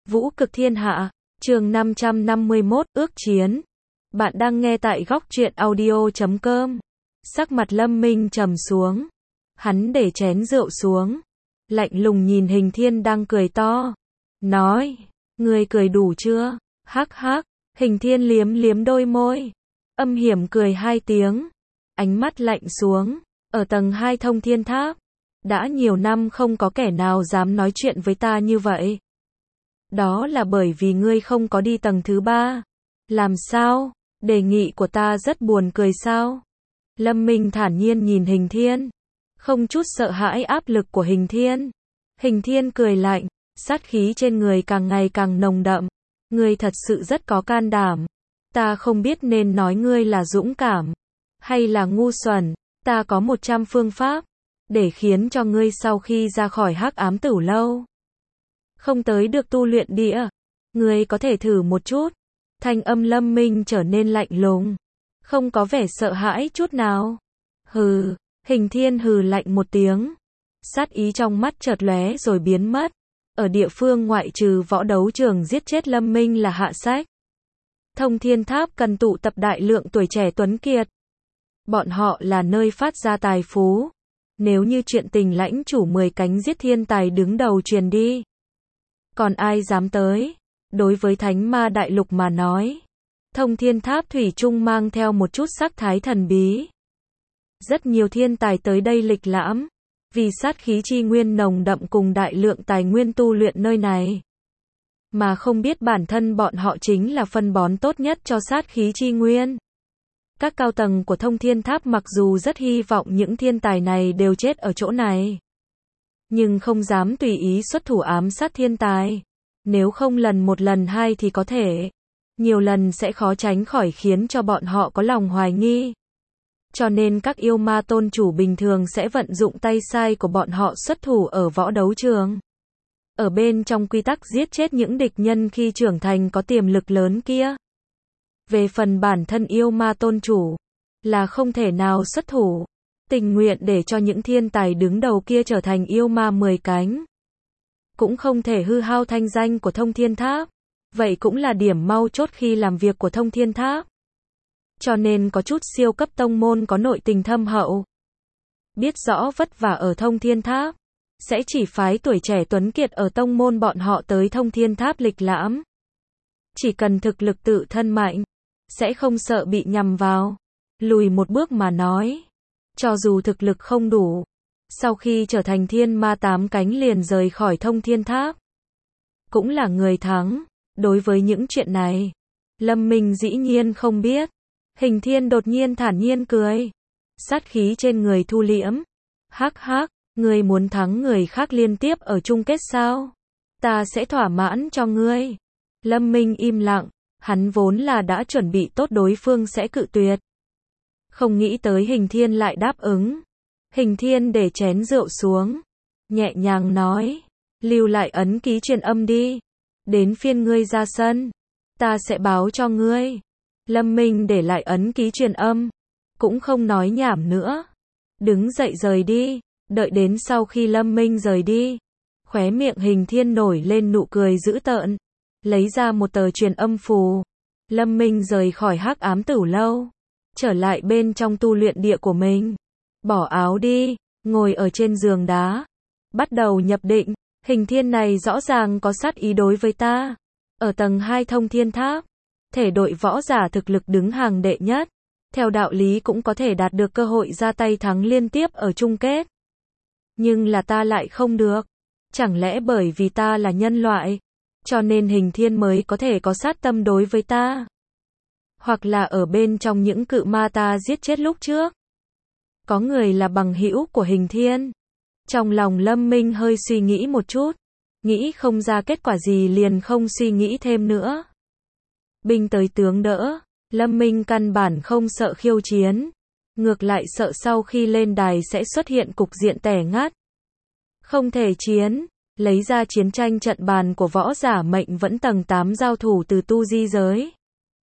Vũ cực thiên hạ, chương 551, ước chiến. Bạn đang nghe tại góc truyện audio.com. Sắc mặt Lâm Minh trầm xuống. Hắn để chén rượu xuống. Lạnh lùng nhìn Hình Thiên đang cười to. Nói, ngươi cười đủ chưa? Hắc hắc, Hình Thiên liếm liếm đôi môi. Âm hiểm cười 2 tiếng. Ánh mắt lạnh xuống. Ở tầng 2 Thông Thiên Tháp. Đã nhiều năm không có kẻ nào dám nói chuyện với ta như vậy. Đó là bởi vì ngươi không có đi tầng thứ 3. Làm sao? Đề nghị của ta rất buồn cười sao? Lâm Minh thản nhiên nhìn Hình Thiên. Không chút sợ hãi áp lực của Hình Thiên. Hình Thiên cười lạnh, sát khí trên người càng ngày càng nồng đậm. Ngươi thật sự rất có can đảm. Ta không biết nên nói ngươi là dũng cảm, hay là ngu xuẩn. Ta có 100 phương pháp, để khiến cho ngươi sau khi ra khỏi Hắc Ám Tử Lâu, không tới được tu luyện địa. Ngươi có thể thử một chút. Thanh âm Lâm Minh trở nên lạnh lùng, không có vẻ sợ hãi chút nào. Hừ, Hình Thiên hừ lạnh một tiếng. Sát ý trong mắt chợt lóe rồi biến mất. Ở địa phương ngoại trừ võ đấu trường giết chết Lâm Minh là hạ sách. Thông Thiên Tháp cần tụ tập đại lượng tuổi trẻ tuấn kiệt. Bọn họ là nơi phát ra tài phú. Nếu như chuyện tình lãnh chủ 10 cánh giết thiên tài đứng đầu truyền đi, còn ai dám tới? Đối với Thánh Ma Đại Lục mà nói, Thông Thiên Tháp thủy chung mang theo một chút sắc thái thần bí. Rất nhiều thiên tài tới đây lịch lãm, vì sát khí chi nguyên nồng đậm cùng đại lượng tài nguyên tu luyện nơi này. Mà không biết bản thân bọn họ chính là phân bón tốt nhất cho sát khí chi nguyên. Các cao tầng của Thông Thiên Tháp mặc dù rất hy vọng những thiên tài này đều chết ở chỗ này, nhưng không dám tùy ý xuất thủ ám sát thiên tài. Nếu không lần 1 lần 2 thì có thể, nhiều lần sẽ khó tránh khỏi khiến cho bọn họ có lòng hoài nghi. Cho nên các yêu ma tôn chủ bình thường sẽ vận dụng tay sai của bọn họ xuất thủ ở võ đấu trường. Ở bên trong quy tắc giết chết những địch nhân khi trưởng thành có tiềm lực lớn kia. Về phần bản thân yêu ma tôn chủ, là không thể nào xuất thủ, tình nguyện để cho những thiên tài đứng đầu kia trở thành yêu ma 10 cánh. Cũng không thể hư hao thanh danh của Thông Thiên Tháp. Vậy cũng là điểm mau chốt khi làm việc của Thông Thiên Tháp. Cho nên có chút siêu cấp tông môn có nội tình thâm hậu, biết rõ vất vả ở Thông Thiên Tháp, sẽ chỉ phái tuổi trẻ tuấn kiệt ở tông môn bọn họ tới Thông Thiên Tháp lịch lãm. Chỉ cần thực lực tự thân mạnh, sẽ không sợ bị nhằm vào. Lùi một bước mà nói, cho dù thực lực không đủ, sau khi trở thành thiên ma 8 cánh liền rời khỏi Thông Thiên Tháp, cũng là người thắng. Đối với những chuyện này, Lâm Minh dĩ nhiên không biết. Hình Thiên đột nhiên thản nhiên cười, sát khí trên người thu liễm. Hắc hắc, ngươi muốn thắng người khác liên tiếp ở chung kết sao? Ta sẽ thỏa mãn cho ngươi. Lâm Minh im lặng, hắn vốn là đã chuẩn bị tốt đối phương sẽ cự tuyệt. Không nghĩ tới Hình Thiên lại đáp ứng. Hình Thiên để chén rượu xuống, nhẹ nhàng nói, lưu lại ấn ký truyền âm đi. Đến phiên ngươi ra sân, ta sẽ báo cho ngươi. Lâm Minh để lại ấn ký truyền âm, cũng không nói nhảm nữa. Đứng dậy rời đi, đợi đến sau khi Lâm Minh rời đi, khóe miệng Hình Thiên nổi lên nụ cười dữ tợn, lấy ra một tờ truyền âm phù. Lâm Minh rời khỏi Hắc Ám Tử Lâu, trở lại bên trong tu luyện địa của mình. Bỏ áo đi, ngồi ở trên giường đá, bắt đầu nhập định. Hình Thiên này rõ ràng có sát ý đối với ta. Ở tầng 2 Thông Thiên Tháp, thể đội võ giả thực lực đứng hàng đệ nhất, theo đạo lý cũng có thể đạt được cơ hội ra tay thắng liên tiếp ở chung kết. Nhưng là ta lại không được. Chẳng lẽ bởi vì ta là nhân loại, cho nên Hình Thiên mới có thể có sát tâm đối với ta? Hoặc là ở bên trong những cự ma ta giết chết lúc trước, có người là bằng hữu của Hình Thiên? Trong lòng Lâm Minh hơi suy nghĩ một chút, nghĩ không ra kết quả gì liền không suy nghĩ thêm nữa. Binh tới tướng đỡ, Lâm Minh căn bản không sợ khiêu chiến, ngược lại sợ sau khi lên đài sẽ xuất hiện cục diện tẻ ngắt. Không thể chiến, lấy ra chiến tranh trận bàn của võ giả mệnh vẫn tầng 8 giao thủ từ tu di giới.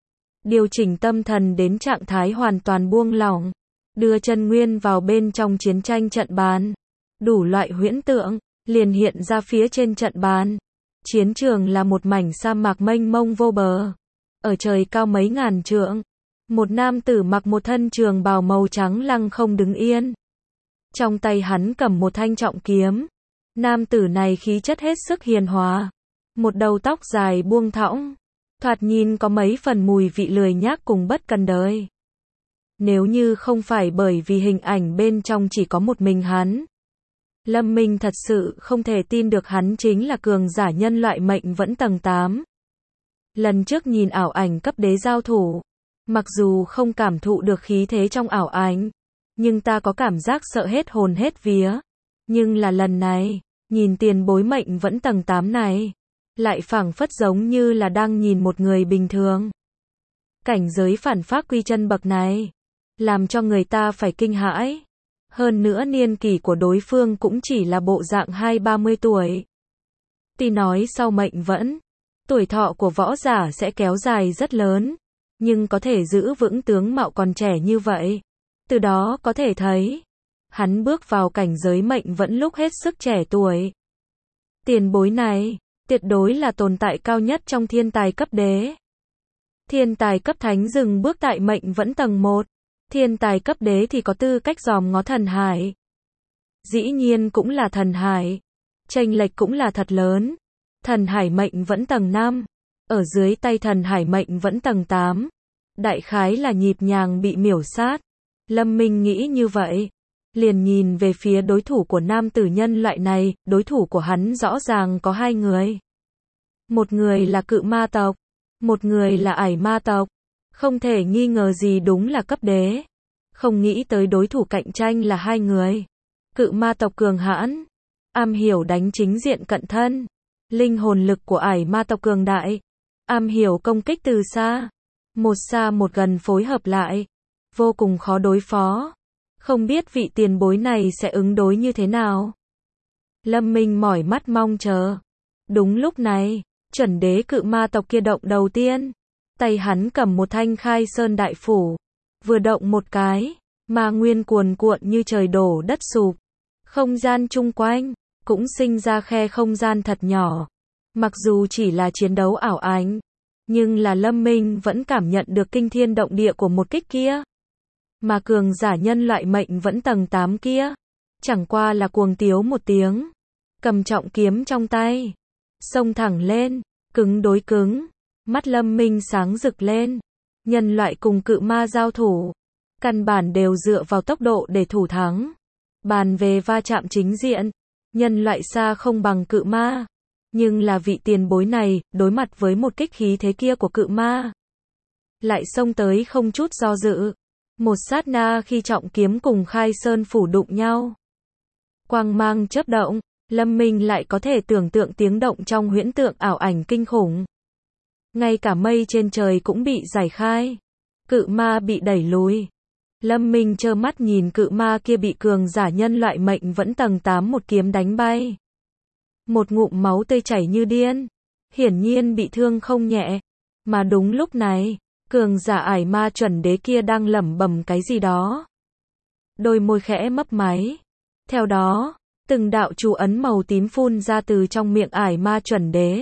Điều chỉnh tâm thần đến trạng thái hoàn toàn buông lỏng, đưa chân nguyên vào bên trong chiến tranh trận bàn. Đủ loại huyễn tượng liền hiện ra phía trên trận bàn. Chiến trường là một mảnh sa mạc mênh mông vô bờ. Ở trời cao mấy ngàn trượng, một nam tử mặc một thân trường bào màu trắng lăng không đứng yên. Trong tay hắn cầm một thanh trọng kiếm. Nam tử này khí chất hết sức hiền hòa. Một đầu tóc dài buông thõng. Thoạt nhìn có mấy phần mùi vị lười nhác cùng bất cần đời. Nếu như không phải bởi vì hình ảnh bên trong chỉ có một mình hắn, Lâm Minh thật sự không thể tin được hắn chính là cường giả nhân loại mệnh vẫn tầng 8. Lần trước nhìn ảo ảnh cấp đế giao thủ, mặc dù không cảm thụ được khí thế trong ảo ảnh, nhưng ta có cảm giác sợ hết hồn hết vía. Nhưng là lần này, nhìn tiền bối mệnh vẫn tầng 8 này, lại phảng phất giống như là đang nhìn một người bình thường. Cảnh giới phản phác quy chân bậc này, làm cho người ta phải kinh hãi. Hơn nữa niên kỷ của đối phương cũng chỉ là bộ dạng 20-30 tuổi. Tuy nói sau mệnh vẫn, tuổi thọ của võ giả sẽ kéo dài rất lớn, nhưng có thể giữ vững tướng mạo còn trẻ như vậy. Từ đó có thể thấy, hắn bước vào cảnh giới mệnh vẫn lúc hết sức trẻ tuổi. Tiền bối này, tuyệt đối là tồn tại cao nhất trong thiên tài cấp đế. Thiên tài cấp thánh dừng bước tại mệnh vẫn tầng 1. Thiên tài cấp đế thì có tư cách dòm ngó thần hải. Dĩ nhiên cũng là thần hải. Chênh lệch cũng là thật lớn. Thần hải mệnh vẫn tầng 5. Ở dưới tay thần hải mệnh vẫn tầng 8. Đại khái là nhịp nhàng bị miểu sát. Lâm Minh nghĩ như vậy. Liền nhìn về phía đối thủ của nam tử nhân loại này. Đối thủ của hắn rõ ràng có 2 người. Một người là cự ma tộc. Một người là ải ma tộc. Không thể nghi ngờ gì đúng là cấp đế. Không nghĩ tới đối thủ cạnh tranh là 2 người. Cự ma tộc cường hãn, am hiểu đánh chính diện cận thân. Linh hồn lực của ải ma tộc cường đại, am hiểu công kích từ xa. Một xa một gần phối hợp lại, vô cùng khó đối phó. Không biết vị tiền bối này sẽ ứng đối như thế nào. Lâm Minh mỏi mắt mong chờ. Đúng lúc này, chuẩn đế cự ma tộc kia động đầu tiên. Tay hắn cầm một thanh khai sơn đại phủ. Vừa động một cái, ma nguyên cuồn cuộn như trời đổ đất sụp. Không gian chung quanh, cũng sinh ra khe không gian thật nhỏ. Mặc dù chỉ là chiến đấu ảo ảnh, nhưng là Lâm Minh vẫn cảm nhận được kinh thiên động địa của một kích kia. Mà cường giả nhân loại mệnh vẫn tầng 8 kia, chẳng qua là cuồng tiếu một tiếng. Cầm trọng kiếm trong tay, xông thẳng lên, cứng đối cứng. Mắt Lâm Minh sáng rực lên. Nhân loại cùng cự ma giao thủ, căn bản đều dựa vào tốc độ để thủ thắng. Bàn về va chạm chính diện, nhân loại xa không bằng cự ma. Nhưng là vị tiền bối này, đối mặt với một kích khí thế kia của cự ma, lại xông tới không chút do dự. Một sát na khi trọng kiếm cùng khai sơn phủ đụng nhau, quang mang chớp động, Lâm Minh lại có thể tưởng tượng tiếng động trong huyễn tượng ảo ảnh kinh khủng. Ngay cả mây trên trời cũng bị giải khai. Cự ma bị đẩy lùi. Lâm Minh trơ mắt nhìn cự ma kia bị cường giả nhân loại mệnh vẫn tầng 8 một kiếm đánh bay. Một ngụm máu tươi chảy như điên. Hiển nhiên bị thương không nhẹ. Mà đúng lúc này, cường giả ải ma chuẩn đế kia đang lẩm bẩm cái gì đó. Đôi môi khẽ mấp máy. Theo đó, từng đạo chú ấn màu tím phun ra từ trong miệng ải ma chuẩn đế.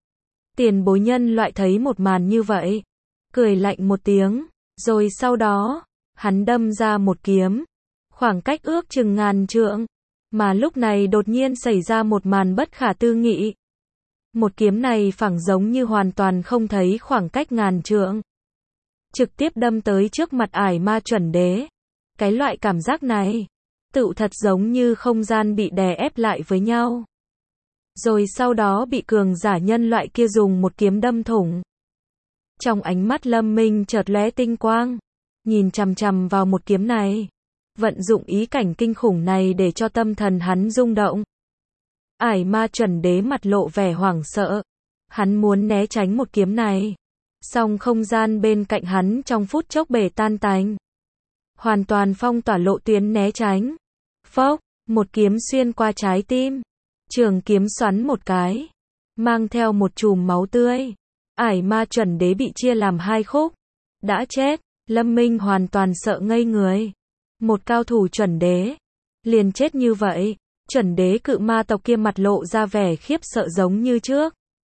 Tiền bối nhân loại thấy một màn như vậy, cười lạnh một tiếng, rồi sau đó, hắn đâm ra một kiếm, khoảng cách ước chừng ngàn trượng, mà lúc này đột nhiên xảy ra một màn bất khả tư nghị. Một kiếm này phảng giống như hoàn toàn không thấy khoảng cách ngàn trượng, trực tiếp đâm tới trước mặt ải ma chuẩn đế. Cái loại cảm giác này, tựu thật giống như không gian bị đè ép lại với nhau. Rồi sau đó bị cường giả nhân loại kia dùng một kiếm đâm thủng. Trong ánh mắt Lâm Minh chợt lóe tinh quang, nhìn chằm chằm vào một kiếm này, vận dụng ý cảnh kinh khủng này để cho tâm thần hắn rung động. Ải ma chuẩn đế mặt lộ vẻ hoảng sợ, hắn muốn né tránh một kiếm này, song không gian bên cạnh hắn trong phút chốc bể tan tành, hoàn toàn phong tỏa lộ tuyến né tránh. Phốc, một kiếm xuyên qua trái tim. Trường kiếm xoắn một cái, mang theo một chùm máu tươi. Ải ma chuẩn đế bị chia làm 2 khúc. Đã chết, Lâm Minh hoàn toàn sợ ngây người. Một cao thủ chuẩn đế, liền chết như vậy. Chuẩn đế cự ma tộc kia mặt lộ ra vẻ khiếp sợ giống như trước.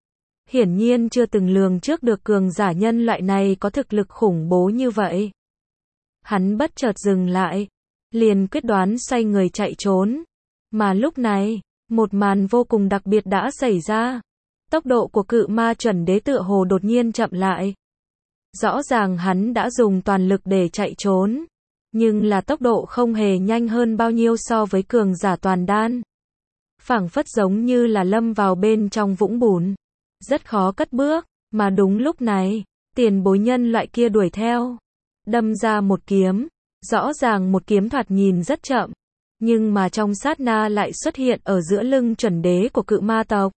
hiển nhiên chưa từng lường trước được cường giả nhân loại này có thực lực khủng bố như vậy. Hắn bất chợt dừng lại, liền quyết đoán xoay người chạy trốn. Mà lúc này, một màn vô cùng đặc biệt đã xảy ra. Tốc độ của cự ma chuẩn đế tựa hồ đột nhiên chậm lại. Rõ ràng hắn đã dùng toàn lực để chạy trốn, nhưng là tốc độ không hề nhanh hơn bao nhiêu so với cường giả toàn đan. Phảng phất giống như là lâm vào bên trong vũng bùn, rất khó cất bước, mà đúng lúc này, tiền bối nhân loại kia đuổi theo, đâm ra một kiếm, rõ ràng một kiếm thoạt nhìn rất chậm, nhưng mà trong sát na lại xuất hiện ở giữa lưng chuẩn đế của cự ma tộc.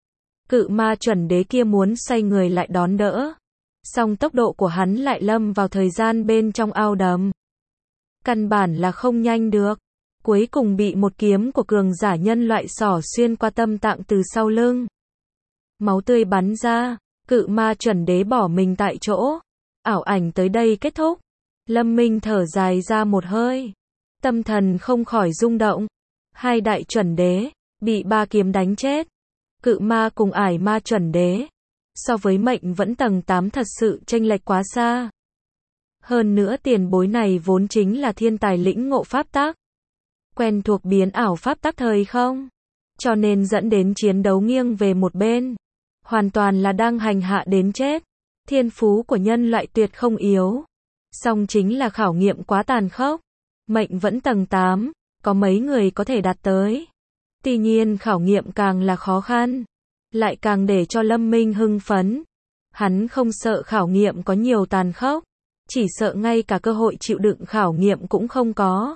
Cự ma chuẩn đế kia muốn xoay người lại đón đỡ, song tốc độ của hắn lại lâm vào thời gian bên trong ao đầm. Căn bản là không nhanh được, cuối cùng bị một kiếm của cường giả nhân loại xỏ xuyên qua tâm tạng từ sau lưng. Máu tươi bắn ra, cự ma chuẩn đế bỏ mình tại chỗ. Ảo ảnh tới đây kết thúc. Lâm Minh thở dài ra một hơi, tâm thần không khỏi rung động. Hai đại chuẩn đế bị 3 kiếm đánh chết. Cự ma cùng ải ma chuẩn đế, so với mệnh vẫn tầng 8 thật sự chênh lệch quá xa. Hơn nữa tiền bối này vốn chính là thiên tài lĩnh ngộ pháp tắc, quen thuộc biến ảo pháp tắc thời không, cho nên dẫn đến chiến đấu nghiêng về một bên, hoàn toàn là đang hành hạ đến chết. Thiên phú của nhân loại tuyệt không yếu, song chính là khảo nghiệm quá tàn khốc. Mệnh vẫn tầng 8, có mấy người có thể đạt tới. Tuy nhiên khảo nghiệm càng là khó khăn, lại càng để cho Lâm Minh hưng phấn. Hắn không sợ khảo nghiệm có nhiều tàn khốc, chỉ sợ ngay cả cơ hội chịu đựng khảo nghiệm cũng không có.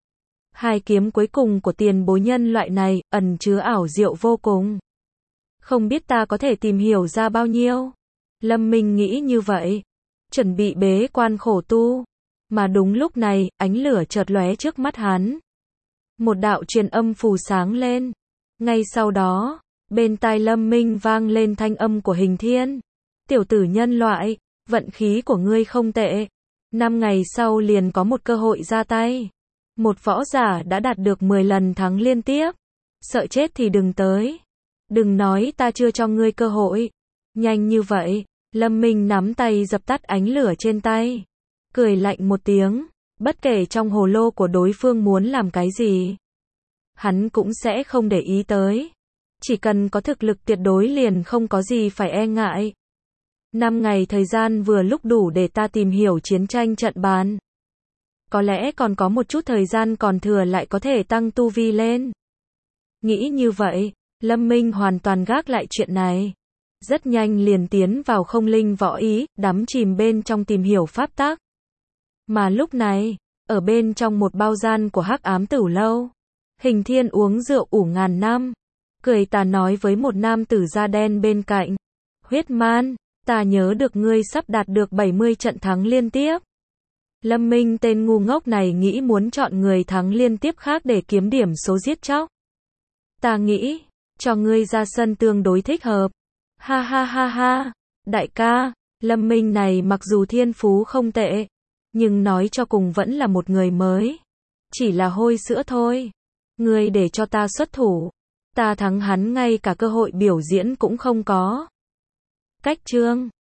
Hai kiếm cuối cùng của tiền bối nhân loại này, ẩn chứa ảo diệu vô cùng. Không biết ta có thể tìm hiểu ra bao nhiêu. Lâm Minh nghĩ như vậy, chuẩn bị bế quan khổ tu. Mà đúng lúc này, ánh lửa chợt lóe trước mắt hắn. Một đạo truyền âm phù sáng lên. Ngay sau đó, bên tai Lâm Minh vang lên thanh âm của Hình Thiên. Tiểu tử nhân loại, vận khí của ngươi không tệ. 5 ngày sau liền có một cơ hội ra tay. Một võ giả đã đạt được 10 lần thắng liên tiếp. Sợ chết thì đừng tới. Đừng nói ta chưa cho ngươi cơ hội. Nhanh như vậy, Lâm Minh nắm tay dập tắt ánh lửa trên tay. Cười lạnh một tiếng, bất kể trong hồ lô của đối phương muốn làm cái gì, hắn cũng sẽ không để ý tới. Chỉ cần có thực lực tuyệt đối liền không có gì phải e ngại. 5 ngày thời gian vừa lúc đủ để ta tìm hiểu chiến tranh trận bàn. Có lẽ còn có một chút thời gian còn thừa lại có thể tăng tu vi lên. Nghĩ như vậy, Lâm Minh hoàn toàn gác lại chuyện này. Rất nhanh liền tiến vào không linh võ ý, đắm chìm bên trong tìm hiểu pháp tắc. Mà lúc này, ở bên trong một bao gian của Hắc Ám Tửu Lâu, Hình Thiên uống rượu ủ ngàn năm, cười tà nói với một nam tử da đen bên cạnh. Huyết Man, ta nhớ được ngươi sắp đạt được 70 trận thắng liên tiếp. Lâm Minh tên ngu ngốc này nghĩ muốn chọn người thắng liên tiếp khác để kiếm điểm số giết chóc. Ta nghĩ, cho ngươi ra sân tương đối thích hợp. Ha ha ha ha, đại ca, Lâm Minh này mặc dù thiên phú không tệ, nhưng nói cho cùng vẫn là một người mới. Chỉ là hôi sữa thôi. Ngươi để cho ta xuất thủ, ta thắng hắn ngay cả cơ hội biểu diễn cũng không có. Cách chương